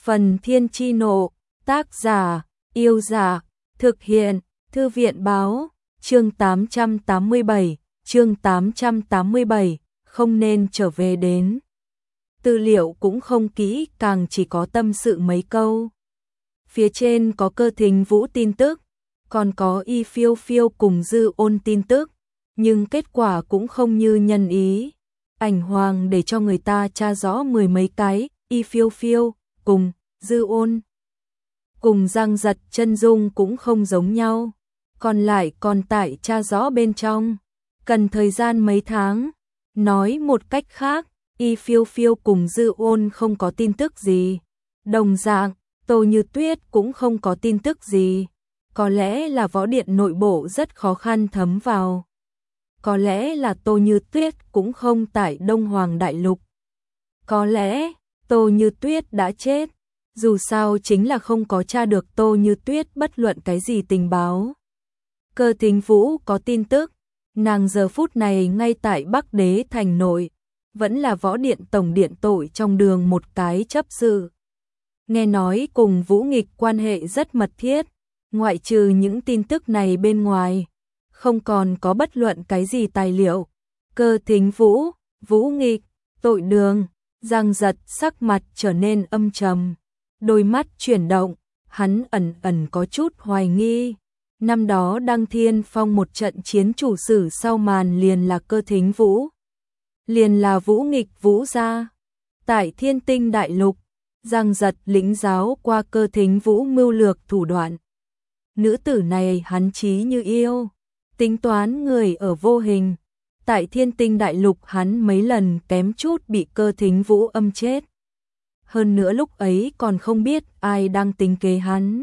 Phần Thiên Chi Nộ, tác giả, Yêu Dạ, thực hiện, Thư viện Báo, chương 887, không nên trở về đến. Tư liệu cũng không kỹ, càng chỉ có tâm sự mấy câu. Phía trên có Cơ Thính Vũ tin tức, còn có Y Phiêu Phiêu cùng Dư Ôn tin tức, nhưng kết quả cũng không như nhân ý. Ảnh Hoàng để cho người ta tra rõ mười mấy cái, Y Phiêu Phiêu cùng Dư Ôn cùng Giang Giật chân dung cũng không giống nhau, còn lại còn tại tra rõ bên trong, cần thời gian mấy tháng. Nói một cách khác, Y Phiêu Phiêu cùng Dư Ôn không có tin tức gì. Đồng dạng, Tô Như Tuyết cũng không có tin tức gì. Có lẽ là võ điện nội bộ rất khó khăn thấm vào. Có lẽ là Tô Như Tuyết cũng không tại Đông Hoàng Đại Lục. Có lẽ Tô Như Tuyết đã chết. Dù sao chính là không có tra được Tô Như Tuyết bất luận cái gì tình báo. Cơ Thính Vũ có tin tức, nàng giờ phút này ngay tại Bắc Đế thành nội, vẫn là võ điện tổng điện tội trong đường một cái chấp sự. Nghe nói cùng Vũ Nghịch quan hệ rất mật thiết, ngoại trừ những tin tức này bên ngoài, không còn có bất luận cái gì tài liệu. Cơ Thính Vũ, Vũ Nghịch, tội đường, Giang Giật sắc mặt trở nên âm trầm, đôi mắt chuyển động, hắn ẩn ẩn có chút hoài nghi. Năm đó Đăng Thiên Phong một trận chiến chủ sử sau màn liền là Cơ Thính Vũ, liền là Vũ Nghịch Vũ gia. Tại Thiên Tinh Đại Lục, Giang Giật lĩnh giáo qua Cơ Thính Vũ mưu lược thủ đoạn. Nữ tử này hắn chí như yêu, tính toán người ở vô hình. Tại Thiên Tinh Đại Lục hắn mấy lần kém chút bị Cơ Thính Vũ âm chết. Hơn nữa lúc ấy còn không biết ai đang tính kế hắn.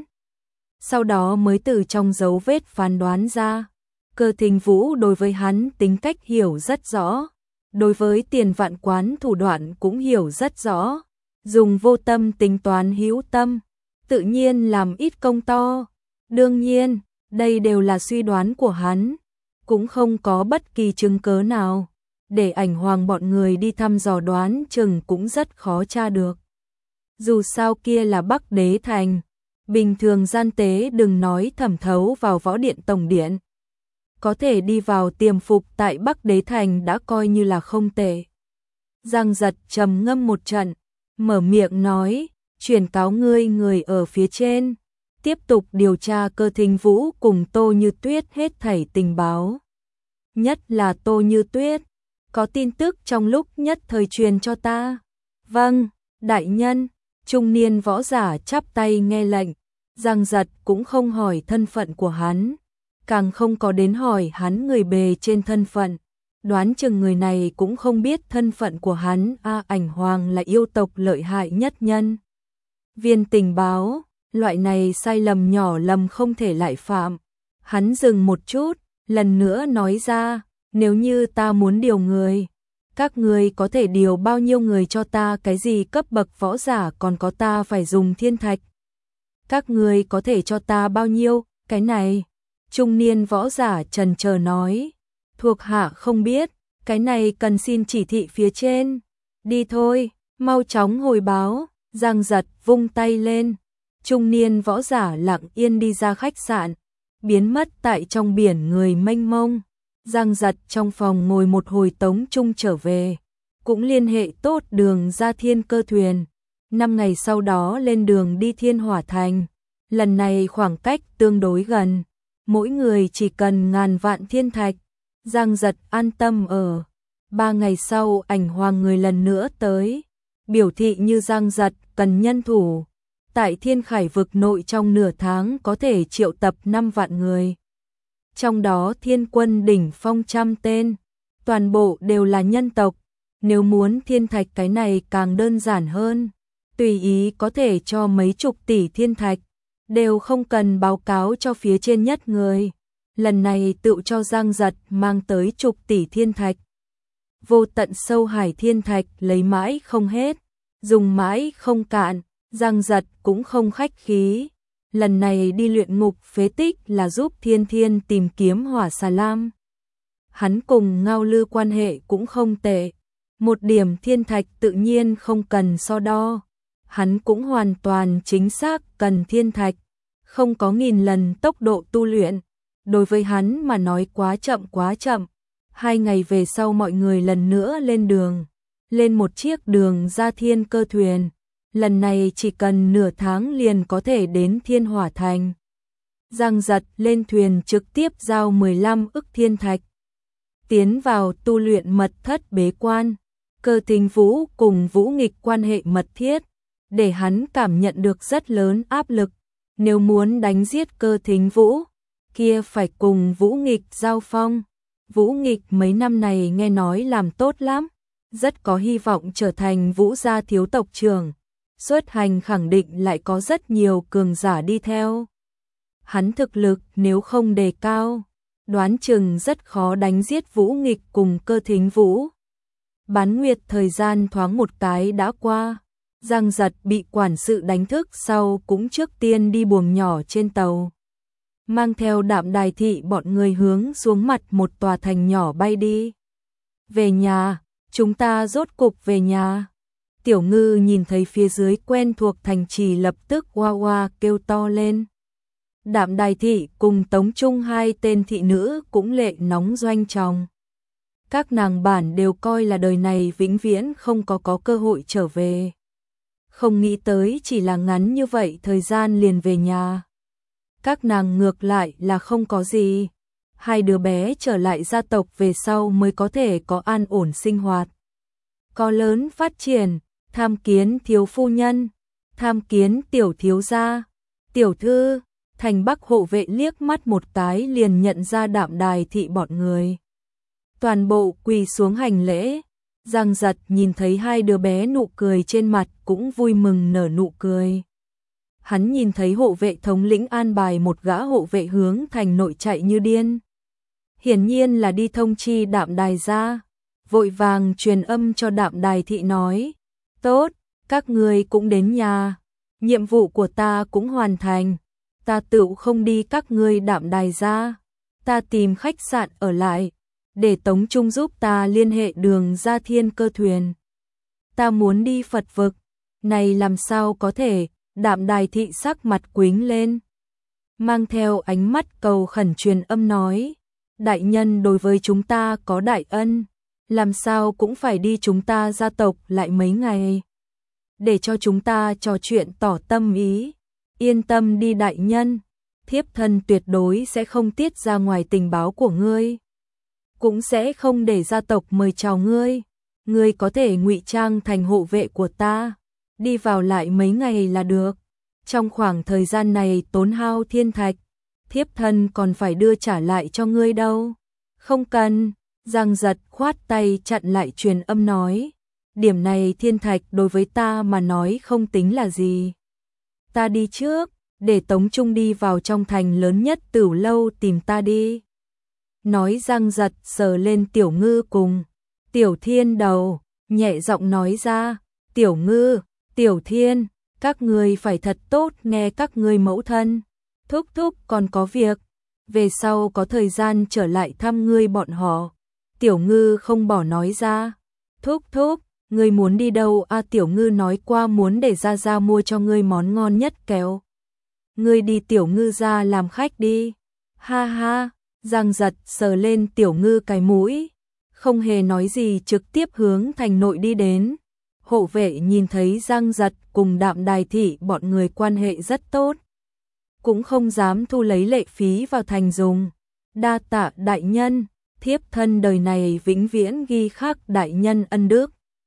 Sau đó mới từ trong dấu vết phán đoán ra, Cơ Thính Vũ đối với hắn tính cách hiểu rất rõ, đối với Tiền Vạn Quán thủ đoạn cũng hiểu rất rõ, dùng vô tâm tính toán hữu tâm, tự nhiên làm ít công to. Đương nhiên, đây đều là suy đoán của hắn, cũng không có bất kỳ chứng cớ nào, để Ảnh Hoàng bọn người đi thăm dò đoán chừng cũng rất khó tra được. Dù sao kia là Bắc Đế thành, bình thường gian tế đừng nói thẩm thấu vào võ điện tổng điện. Có thể đi vào tiềm phục tại Bắc Đế thành đã coi như là không tệ. Giang Giật trầm ngâm một trận, mở miệng nói, chuyển cáo ngươi người ở phía trên, tiếp tục điều tra Cơ Thính Vũ cùng Tô Như Tuyết hết thảy tình báo. Nhất là Tô Như Tuyết, có tin tức trong lúc nhất thời truyền cho ta. Vâng, đại nhân. Trung niên võ giả chắp tay nghe lệnh. Giang Giật cũng không hỏi thân phận của hắn, càng không có đến hỏi hắn người bề trên thân phận. Đoán chừng người này cũng không biết thân phận của hắn. Ảnh Hoàng là yêu tộc lợi hại nhất nhân viên tình báo, loại này sai lầm nhỏ lầm không thể lại phạm. Hắn dừng một chút, lần nữa nói ra, nếu như ta muốn điều người, các người có thể điều bao nhiêu người cho ta, cái gì cấp bậc võ giả, còn có ta phải dùng thiên thạch. Các người có thể cho ta bao nhiêu, cái này. Trung niên võ giả chần chờ nói, thuộc hạ không biết, cái này cần xin chỉ thị phía trên. Đi thôi, mau chóng hồi báo. Giang Giật vung tay lên, trung niên võ giả lặng yên đi ra khách sạn, biến mất tại trong biển người mênh mông. Giang Giật trong phòng ngồi một hồi Tống Trung trở về, cũng liên hệ tốt đường ra Thiên Cơ thuyền. 5 ngày sau đó lên đường đi Thiên Hỏa Thành. Lần này khoảng cách tương đối gần, mỗi người chỉ cần ngàn vạn thiên thạch. Giang Giật an tâm ở. 3 ngày sau Ảnh Hoàng người lần nữa tới, biểu thị như Giang Giật cần nhân thủ. Tại Thiên Khải vực nội trong nửa tháng có thể triệu tập 5 vạn người. Trong đó thiên quân đỉnh phong 100 tên, toàn bộ đều là nhân tộc. Nếu muốn thiên thạch cái này càng đơn giản hơn, tùy ý có thể cho mấy chục tỷ thiên thạch, đều không cần báo cáo cho phía trên nhất người. Lần này tự cho Giang Giật mang tới chục tỷ thiên thạch. Vô tận sâu hải thiên thạch lấy mãi không hết, dùng mãi không cạn. Giang Giật cũng không khách khí. Lần này đi luyện ngục phế tích là giúp Thiên Thiên tìm kiếm hỏa xà lam. Hắn cùng Ngao Lư quan hệ cũng không tệ, một điểm thiên thạch tự nhiên không cần so đo. hắn cũng hoàn toàn chính xác cần thiên thạch, không có 1000 lần tốc độ tu luyện. Đối với hắn mà nói quá chậm quá chậm. 2 ngày về sau mọi người lần nữa lên đường, lên một chiếc đường ra thiên cơ thuyền. Lần này chỉ cần nửa tháng liền có thể đến Thiên Hỏa Thành. Giang Giật lên thuyền trực tiếp giao 15 ức thiên thạch. Tiến vào tu luyện mật thất bế quan. Cơ Thính Vũ cùng Vũ Nghịch quan hệ mật thiết, để hắn cảm nhận được rất lớn áp lực. Nếu muốn đánh giết Cơ Thính Vũ, kia phải cùng Vũ Nghịch giao phong. Vũ Nghịch mấy năm này nghe nói làm tốt lắm, rất có hy vọng trở thành Vũ gia thiếu tộc trưởng. Xuất hành khẳng định lại có rất nhiều cường giả đi theo. Hắn thực lực nếu không đề cao, đoán chừng rất khó đánh giết Vũ Nghịch cùng Cơ Thính Vũ. Bán nguyệt thời gian thoáng một cái đã qua, Giang Giật bị quản sự đánh thức sau cũng trước tiên đi buồng nhỏ trên tàu. Mang theo Đạm Đài thị bọn người hướng xuống mặt một tòa thành nhỏ bay đi. Về nhà, chúng ta rốt cục về nhà. Tiểu Ngư nhìn thấy phía dưới quen thuộc thành trì lập tức oa oa kêu to lên. Đạm Đài thị cùng Tống Trung hai tên thị nữ cũng lệ nóng doanh tròng. Các nàng bản đều coi là đời này vĩnh viễn không có cơ hội trở về. Không nghĩ tới chỉ là ngắn như vậy thời gian liền về nhà. Các nàng ngược lại là không có gì. Hai đứa bé trở lại gia tộc về sau mới có thể có an ổn sinh hoạt. Có lớn phát triển, tham kiến thiếu phu nhân, tham kiến tiểu thiếu gia, tiểu thư. Thành Bắc hộ vệ liếc mắt một cái liền nhận ra Đạm Đài thị bọn người. Toàn bộ quỳ xuống hành lễ. Giang Giật nhìn thấy hai đứa bé nụ cười trên mặt cũng vui mừng nở nụ cười. Hắn nhìn thấy hộ vệ thống lĩnh an bài một gã hộ vệ hướng thành nội chạy như điên. Hiển nhiên là đi thông chi Đạm Đài gia. Vội vàng truyền âm cho Đạm Đài thị nói. Tốt, các người cũng đến nhà. Nhiệm vụ của ta cũng hoàn thành. Ta tựu không đi các ngươi Đạm Đài gia. Ta tìm khách sạn ở lại. Để Tống Trung giúp ta liên hệ đường ra thiên cơ thuyền. Ta muốn đi Phật vực. Này làm sao có thể, Đạm Đài thị sắc mặt quính lên. Mang theo ánh mắt cầu khẩn truyền âm nói. Đại nhân đối với chúng ta có đại ân. Làm sao cũng phải đi chúng ta gia tộc lại mấy ngày. Để cho chúng ta trò chuyện tỏ tâm ý. Yên tâm đi đại nhân. Thiếp thân tuyệt đối sẽ không tiết ra ngoài tình báo của ngươi. Cũng sẽ không để gia tộc mời chào ngươi. Ngươi có thể ngụy trang thành hộ vệ của ta. Đi vào lại mấy ngày là được. Trong khoảng thời gian này tốn hao thiên thạch. Thiếp thân còn phải đưa trả lại cho ngươi đâu. Không cần. Giang Giật khoát tay chặn lại truyền âm nói. Điểm này thiên thạch đối với ta mà nói không tính là gì. Ta đi trước. Để Tống Trung đi vào trong thành lớn nhất Tửu Lâu tìm ta đi. Nói Giang Giật sờ lên Tiểu Ngư cùng Tiểu Thiên đầu, nhẹ giọng nói ra. Tiểu Ngư, Tiểu Thiên, các ngươi phải thật tốt nghe các ngươi mẫu thân. Thúc thúc còn có việc. Về sau có thời gian trở lại thăm ngươi bọn họ. Tiểu Ngư không bỏ nói ra. Thúc thúc, ngươi muốn đi đâu à? Tiểu Ngư nói qua muốn để Gia Gia mua cho ngươi món ngon nhất kéo. Ngươi đi Tiểu Ngư ra làm khách đi. Ha ha, Giang Giật sờ lên Tiểu Ngư cái mũi. Không hề nói gì trực tiếp hướng thành nội đi đến. Hộ vệ nhìn thấy Giang Giật cùng Đạm Đài thị bọn người quan hệ rất tốt. Cũng không dám thu lấy lệ phí vào thành dùng. Đa tạ đại nhân, thiếp thân đời này vĩnh viễn ghi khắc đại nhân ân đức.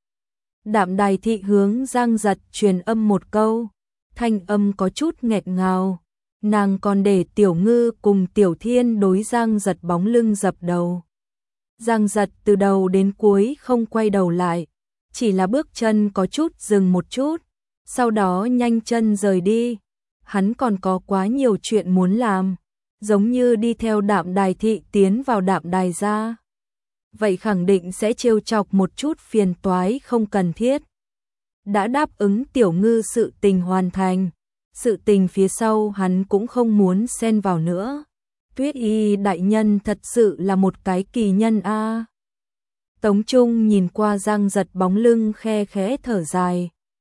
Đạm Đài thị hướng Giang Giật truyền âm một câu. Thanh âm có chút nghẹt ngào. Nàng còn để Tiểu Ngư cùng Tiểu Thiên đối Giang Giật bóng lưng dập đầu. Giang Giật từ đầu đến cuối không quay đầu lại. Chỉ là bước chân có chút dừng một chút. Sau đó nhanh chân rời đi. Hắn còn có quá nhiều chuyện muốn làm. Giống như đi theo Đạm Đài thị tiến vào Đạm Đài gia. Vậy khẳng định sẽ trêu chọc một chút phiền toái không cần thiết. Đã đáp ứng Tiểu Ngư sự tình hoàn thành. Sự tình phía sau hắn cũng không muốn xen vào nữa. Tuyết Y đại nhân thật sự là một cái kỳ nhân a. Tống Trung nhìn qua Giang Giật bóng lưng khe khẽ thở dài.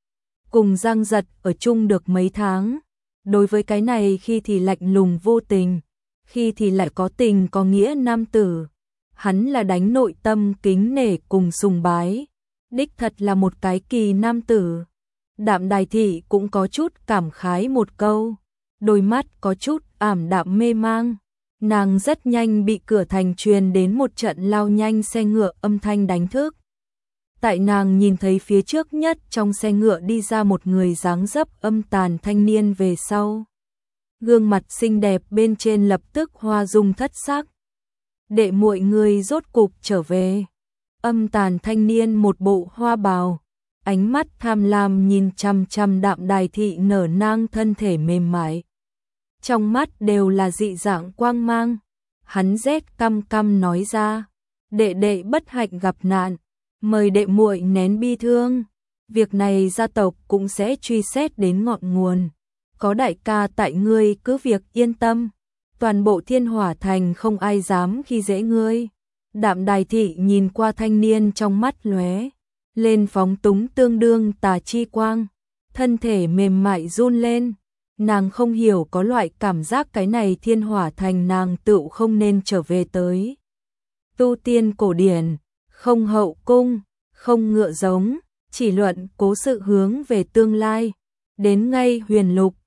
cùng Giang Giật ở chung được mấy tháng. Đối với cái này khi thì lạnh lùng vô tình, khi thì lại có tình có nghĩa nam tử. Hắn là đánh nội tâm kính nể cùng sùng bái. Đích thật là một cái kỳ nam tử. Đạm Đài Thị cũng có chút cảm khái một câu. Đôi mắt có chút ảm đạm mê mang. Nàng rất nhanh bị cửa thành truyền đến một trận lao nhanh xe ngựa âm thanh đánh thức. Tại nàng nhìn thấy phía trước nhất trong xe ngựa đi ra một người dáng dấp âm tàn thanh niên về sau. Gương mặt xinh đẹp bên trên lập tức hoa dung thất sắc. Đệ muội người rốt cục trở về. Âm tàn thanh niên một bộ hoa bào, ánh mắt tham lam nhìn chằm chằm Đạm Đài Thị nở nang thân thể mềm mại. Trong mắt đều là dị dạng quang mang. Hắn rét căm căm nói ra, đệ đệ bất hạnh gặp nạn, mời đệ muội nén bi thương. Việc này gia tộc cũng sẽ truy xét đến ngọn nguồn. Có đại ca tại ngươi cứ việc yên tâm. Toàn bộ Thiên Hỏa Thành không ai dám khi dễ ngươi. Đạm Đài Thị nhìn qua thanh niên trong mắt lóe lên phóng túng tương đương tà chi quang. Thân thể mềm mại run lên. Nàng không hiểu có loại cảm giác cái này Thiên Hỏa Thành nàng tựu không nên trở về tới. Tu tiên cổ điển, không hậu cung, không ngựa giống, chỉ luận cố sự hướng về tương lai. Đến ngay Huyền Lục,